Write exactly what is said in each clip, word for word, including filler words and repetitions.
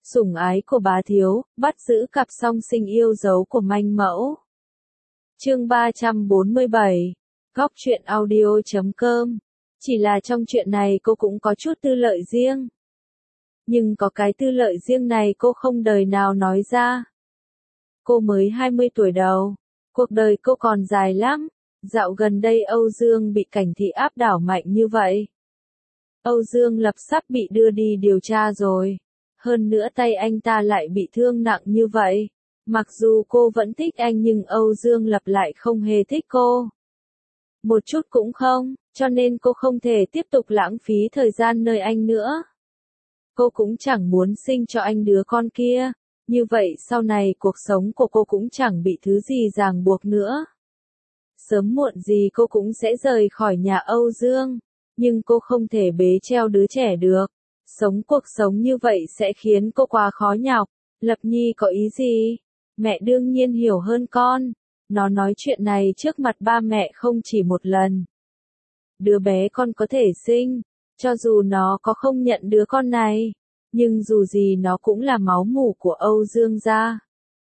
Sủng ái của bá thiếu, bắt giữ cặp song sinh yêu dấu của manh mẫu. Chương ba trăm bốn mươi bảy, góc truyện audio chấm com. Chỉ là trong chuyện này cô cũng có chút tư lợi riêng. Nhưng có cái tư lợi riêng này cô không đời nào nói ra. Cô mới hai mươi tuổi đầu, cuộc đời cô còn dài lắm. Dạo gần đây Âu Dương bị cảnh thị áp đảo mạnh như vậy. Âu Dương Lập sắp bị đưa đi điều tra rồi. Hơn nữa tay anh ta lại bị thương nặng như vậy. Mặc dù cô vẫn thích anh nhưng Âu Dương Lập lại không hề thích cô. Một chút cũng không, cho nên cô không thể tiếp tục lãng phí thời gian nơi anh nữa. Cô cũng chẳng muốn sinh cho anh đứa con kia. Như vậy sau này cuộc sống của cô cũng chẳng bị thứ gì ràng buộc nữa. Sớm muộn gì cô cũng sẽ rời khỏi nhà Âu Dương. Nhưng cô không thể bế treo đứa trẻ được. Sống cuộc sống như vậy sẽ khiến cô quá khó nhọc. Lập Nhi có ý gì? Mẹ đương nhiên hiểu hơn con. Nó nói chuyện này trước mặt ba mẹ không chỉ một lần. Đứa bé con có thể sinh. Cho dù nó có không nhận đứa con này. Nhưng dù gì nó cũng là máu mủ của Âu Dương gia.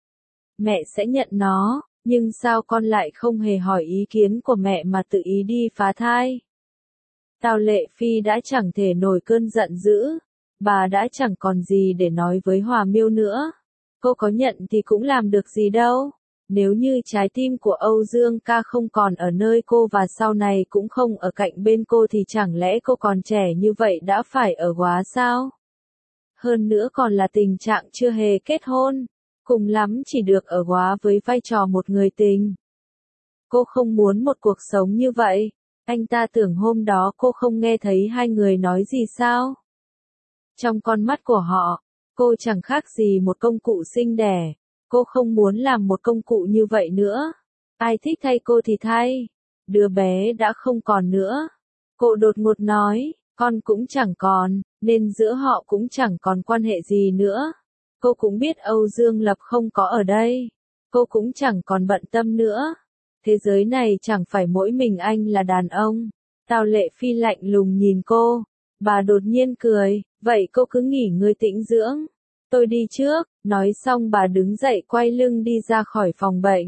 Mẹ sẽ nhận nó. Nhưng sao con lại không hề hỏi ý kiến của mẹ mà tự ý đi phá thai? Tào Lệ Phi đã chẳng thể nổi cơn giận dữ. Bà đã chẳng còn gì để nói với Hòa Miêu nữa. Cô có nhận thì cũng làm được gì đâu. Nếu như trái tim của Âu Dương ca không còn ở nơi cô và sau này cũng không ở cạnh bên cô thì chẳng lẽ cô còn trẻ như vậy đã phải ở góa sao? Hơn nữa còn là tình trạng chưa hề kết hôn. Cùng lắm chỉ được ở góa với vai trò một người tình. Cô không muốn một cuộc sống như vậy. Anh ta tưởng hôm đó cô không nghe thấy hai người nói gì sao? Trong con mắt của họ, cô chẳng khác gì một công cụ sinh đẻ. Cô không muốn làm một công cụ như vậy nữa. Ai thích thay cô thì thay. Đứa bé đã không còn nữa. Cô đột ngột nói, con cũng chẳng còn, nên giữa họ cũng chẳng còn quan hệ gì nữa. Cô cũng biết Âu Dương Lập không có ở đây. Cô cũng chẳng còn bận tâm nữa. Thế giới này chẳng phải mỗi mình anh là đàn ông. Tào Lệ Phi lạnh lùng nhìn cô. Bà đột nhiên cười, vậy cô cứ nghỉ ngơi tĩnh dưỡng. Tôi đi trước, nói xong bà đứng dậy quay lưng đi ra khỏi phòng bệnh.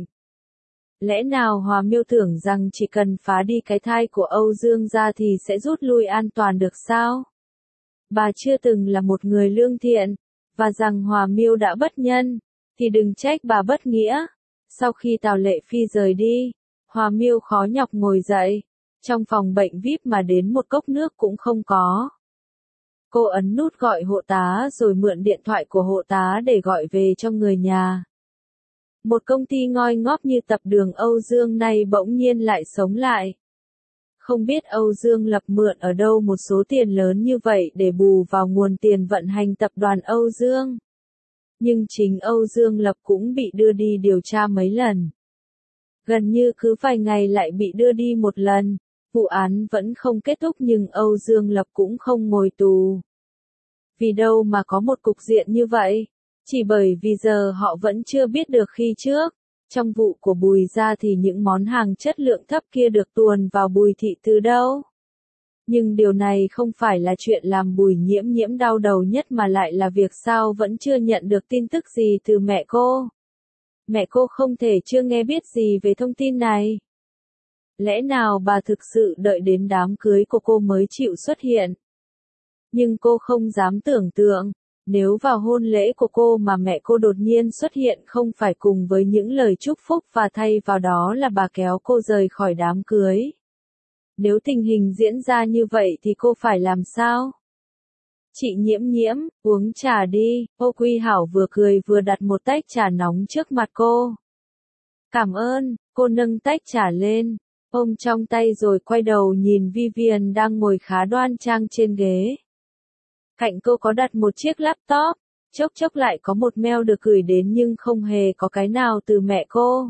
Lẽ nào Hòa Miêu tưởng rằng chỉ cần phá đi cái thai của Âu Dương ra thì sẽ rút lui an toàn được sao? Bà chưa từng là một người lương thiện, và rằng Hòa Miêu đã bất nhân, thì đừng trách bà bất nghĩa. Sau khi Tào Lệ Phi rời đi, Hòa Miêu khó nhọc ngồi dậy. Trong phòng bệnh vi ai pi mà đến một cốc nước cũng không có. Cô ấn nút gọi hộ tá rồi mượn điện thoại của hộ tá để gọi về cho người nhà. Một công ty ngoi ngóp như tập đường Âu Dương này bỗng nhiên lại sống lại. Không biết Âu Dương Lập mượn ở đâu một số tiền lớn như vậy để bù vào nguồn tiền vận hành tập đoàn Âu Dương. Nhưng chính Âu Dương Lập cũng bị đưa đi điều tra mấy lần. Gần như cứ vài ngày lại bị đưa đi một lần. Vụ án vẫn không kết thúc nhưng Âu Dương Lập cũng không ngồi tù. Vì đâu mà có một cục diện như vậy? Chỉ bởi vì giờ họ vẫn chưa biết được khi trước. Trong vụ của Bùi gia thì những món hàng chất lượng thấp kia được tuồn vào Bùi thị từ đâu? Nhưng điều này không phải là chuyện làm Bùi Nhiễm Nhiễm đau đầu nhất mà lại là việc sao vẫn chưa nhận được tin tức gì từ mẹ cô. Mẹ cô không thể chưa nghe biết gì về thông tin này. Lẽ nào bà thực sự đợi đến đám cưới của cô mới chịu xuất hiện? Nhưng cô không dám tưởng tượng, nếu vào hôn lễ của cô mà mẹ cô đột nhiên xuất hiện không phải cùng với những lời chúc phúc và thay vào đó là bà kéo cô rời khỏi đám cưới. Nếu tình hình diễn ra như vậy thì cô phải làm sao? Chị Nhiễm Nhiễm, uống trà đi. Ô Quy Hảo vừa cười vừa đặt một tách trà nóng trước mặt cô. Cảm ơn, cô nâng tách trà lên, ôm trong tay rồi quay đầu nhìn Vivian đang ngồi khá đoan trang trên ghế. Cạnh cô có đặt một chiếc laptop, chốc chốc lại có một mail được gửi đến nhưng không hề có cái nào từ mẹ cô.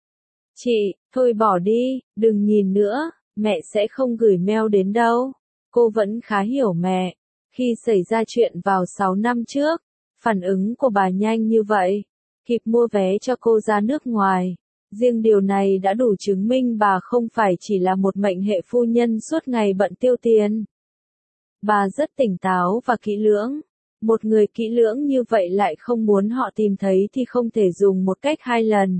Chị, thôi bỏ đi, đừng nhìn nữa, mẹ sẽ không gửi mail đến đâu. Cô vẫn khá hiểu mẹ. Khi xảy ra chuyện vào sáu năm trước, phản ứng của bà nhanh như vậy, kịp mua vé cho cô ra nước ngoài. Riêng điều này đã đủ chứng minh bà không phải chỉ là một mệnh hệ phu nhân suốt ngày bận tiêu tiền. Bà rất tỉnh táo và kỹ lưỡng. Một người kỹ lưỡng như vậy lại không muốn họ tìm thấy thì không thể dùng một cách hai lần.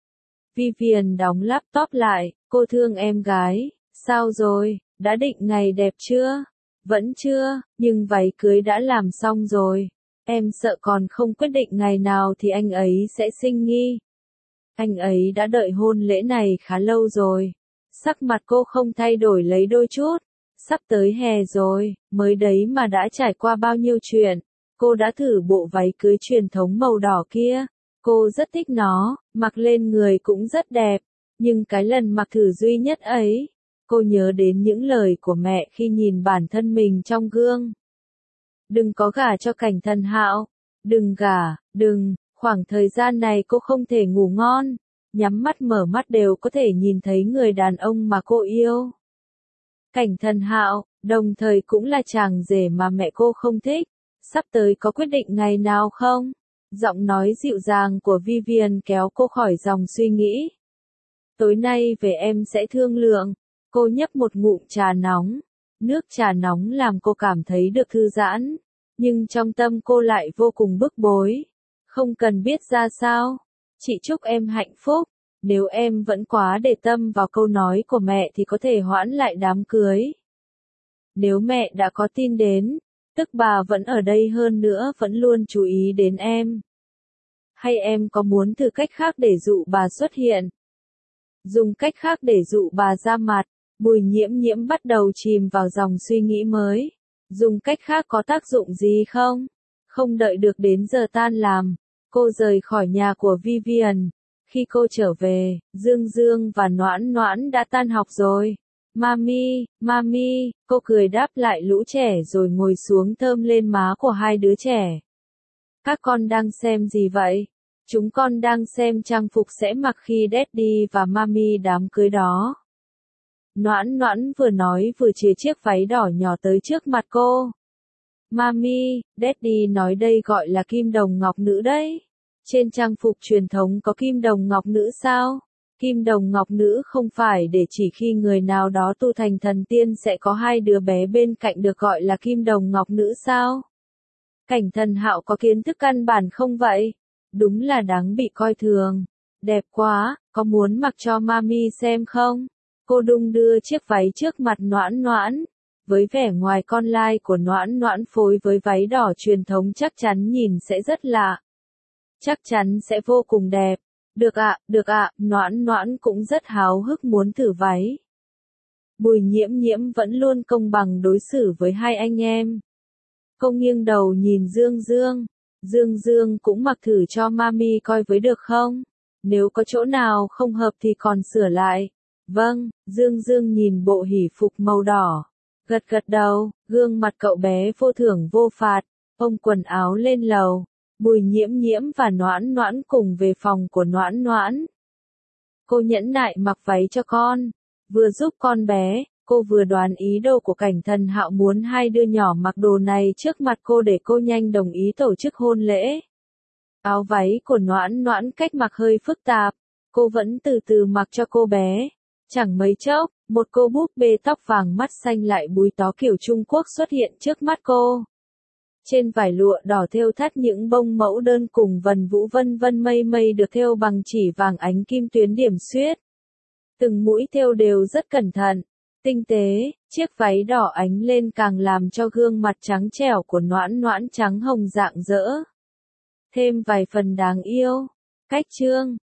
Vivian đóng laptop lại, cô thương em gái, sao rồi, đã định ngày đẹp chưa? Vẫn chưa, nhưng váy cưới đã làm xong rồi. Em sợ còn không quyết định ngày nào thì anh ấy sẽ sinh nghi. Anh ấy đã đợi hôn lễ này khá lâu rồi. Sắc mặt cô không thay đổi lấy đôi chút. Sắp tới hè rồi, mới đấy mà đã trải qua bao nhiêu chuyện. Cô đã thử bộ váy cưới truyền thống màu đỏ kia. Cô rất thích nó, mặc lên người cũng rất đẹp. Nhưng cái lần mặc thử duy nhất ấy, cô nhớ đến những lời của mẹ khi nhìn bản thân mình trong gương. Đừng có gả cho Cảnh Thần Hạo. Đừng gả, đừng, khoảng thời gian này cô không thể ngủ ngon. Nhắm mắt mở mắt đều có thể nhìn thấy người đàn ông mà cô yêu. Cảnh Thần Hạo, đồng thời cũng là chàng rể mà mẹ cô không thích. Sắp tới có quyết định ngày nào không? Giọng nói dịu dàng của Vivian kéo cô khỏi dòng suy nghĩ. Tối nay về em sẽ thương lượng. Cô nhấp một ngụm trà nóng. Nước trà nóng làm cô cảm thấy được thư giãn. Nhưng trong tâm cô lại vô cùng bức bối. Không cần biết ra sao. Chị chúc em hạnh phúc. Nếu em vẫn quá để tâm vào câu nói của mẹ thì có thể hoãn lại đám cưới. Nếu mẹ đã có tin đến, tức bà vẫn ở đây hơn nữa vẫn luôn chú ý đến em. Hay em có muốn thử cách khác để dụ bà xuất hiện? Dùng cách khác để dụ bà ra mặt. Bùi Nhiễm Nhiễm bắt đầu chìm vào dòng suy nghĩ mới. Dùng cách khác có tác dụng gì không? Không đợi được đến giờ tan làm, cô rời khỏi nhà của Vivian. Khi cô trở về, Dương Dương và Noãn Noãn đã tan học rồi. Mami, mami, cô cười đáp lại lũ trẻ rồi ngồi xuống thơm lên má của hai đứa trẻ. Các con đang xem gì vậy? Chúng con đang xem trang phục sẽ mặc khi Daddy và Mami đám cưới đó. Noãn Noãn vừa nói vừa chìa chiếc váy đỏ nhỏ tới trước mặt cô. Mami, Daddy nói đây gọi là kim đồng ngọc nữ đấy. Trên trang phục truyền thống có kim đồng ngọc nữ sao? Kim đồng ngọc nữ không phải để chỉ khi người nào đó tu thành thần tiên sẽ có hai đứa bé bên cạnh được gọi là kim đồng ngọc nữ sao? Cảnh Thần Hạo có kiến thức căn bản không vậy? Đúng là đáng bị coi thường. Đẹp quá, có muốn mặc cho Mami xem không? Cô đung đưa chiếc váy trước mặt Noãn Noãn. Với vẻ ngoài con lai của Noãn Noãn phối với váy đỏ truyền thống chắc chắn nhìn sẽ rất lạ. Chắc chắn sẽ vô cùng đẹp. Được ạ, được ạ, Noãn Noãn cũng rất háo hức muốn thử váy. Bùi Nhiễm Nhiễm vẫn luôn công bằng đối xử với hai anh em. Cô nghiêng đầu nhìn Dương Dương. Dương Dương cũng mặc thử cho Mami coi với được không? Nếu có chỗ nào không hợp thì còn sửa lại. Vâng, Dương Dương nhìn bộ hỷ phục màu đỏ. Gật gật đầu, gương mặt cậu bé vô thưởng vô phạt. Ông quần áo lên lầu. Bùi Nhiễm Nhiễm và Noãn Noãn cùng về phòng của Noãn Noãn. Cô nhẫn nại mặc váy cho con. Vừa giúp con bé, cô vừa đoán ý đồ của Cảnh Thần Hạo muốn hai đứa nhỏ mặc đồ này trước mặt cô để cô nhanh đồng ý tổ chức hôn lễ. Áo váy của Noãn Noãn cách mặc hơi phức tạp. Cô vẫn từ từ mặc cho cô bé. Chẳng mấy chốc, một cô búp bê tóc vàng mắt xanh lại búi tó kiểu Trung Quốc xuất hiện trước mắt cô. Trên vải lụa đỏ thêu thắt những bông mẫu đơn cùng vần vũ vân vân mây mây được thêu bằng chỉ vàng ánh kim tuyến điểm xuyết. Từng mũi thêu đều rất cẩn thận, tinh tế, chiếc váy đỏ ánh lên càng làm cho gương mặt trắng trẻo của Noãn Noãn trắng hồng rạng rỡ. Thêm vài phần đáng yêu. Cách chương